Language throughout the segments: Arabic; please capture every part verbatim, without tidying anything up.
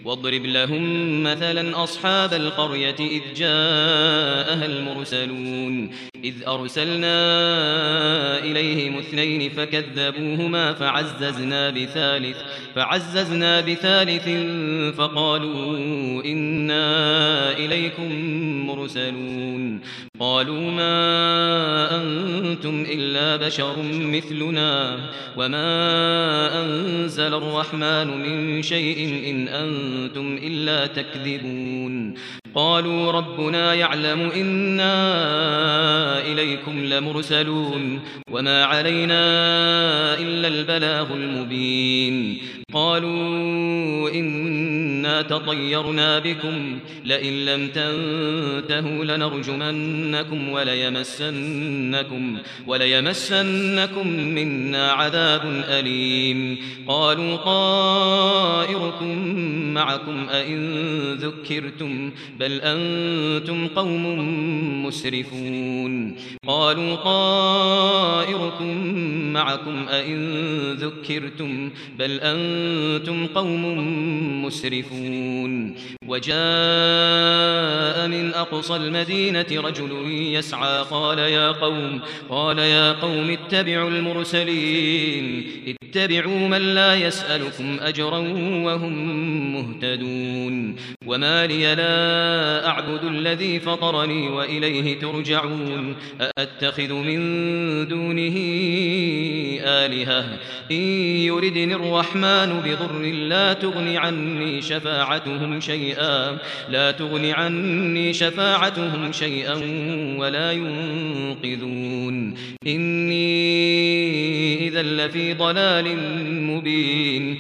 واضرب لهم مثلا أصحاب القرية إذ جاءها المرسلون إذ أرسلنا إليهم اثنين فكذبوهما فعززنا بثالث فعززنا بثالث فقالوا إنا إليكم مرسلون قالوا ما أنتم إلا بشر مثلنا وما أنزل الرحمن من شيء إن أنتم إلا تكذبون قالوا ربنا يعلم إنا إليكم لمرسلون وما علينا إلا البلاغ المبين قالوا إنا تطيرنا بكم لئن لم تنتهوا لنرجمنكم وليمسنكم, وليمسنكم منا عذاب أليم قالوا طائركم معكم أئن ذكرتم بل أنتم قوم مسرفون قالوا طائركم معكم أئن ذكرتم بل أنتم قوم مسرفون وجاء من أقصى المدينة رجل يسعى قال يا قوم قال يا قوم اتبعوا المرسلين اتبعوا من لا يسألكم أجرا وهم مهتدون وما لي لا أعبد الذي فطرني وإليه ترجعون أأتخذ من دونه آلهة إن يردني الرحمن بضر لا تغن عني شفاعتهم شيئا لا تغن عني شفاعتهم شيئا ولا ينقذون إني إذا لفي ضلال مبين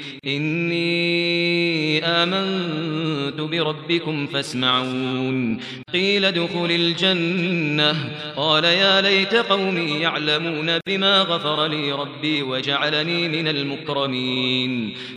إني آمنت بربكم فاسمعون قيل ادخل الجنة قال يا ليت قومي يعلمون بما غفر لي ربي وجعلني من المكرمين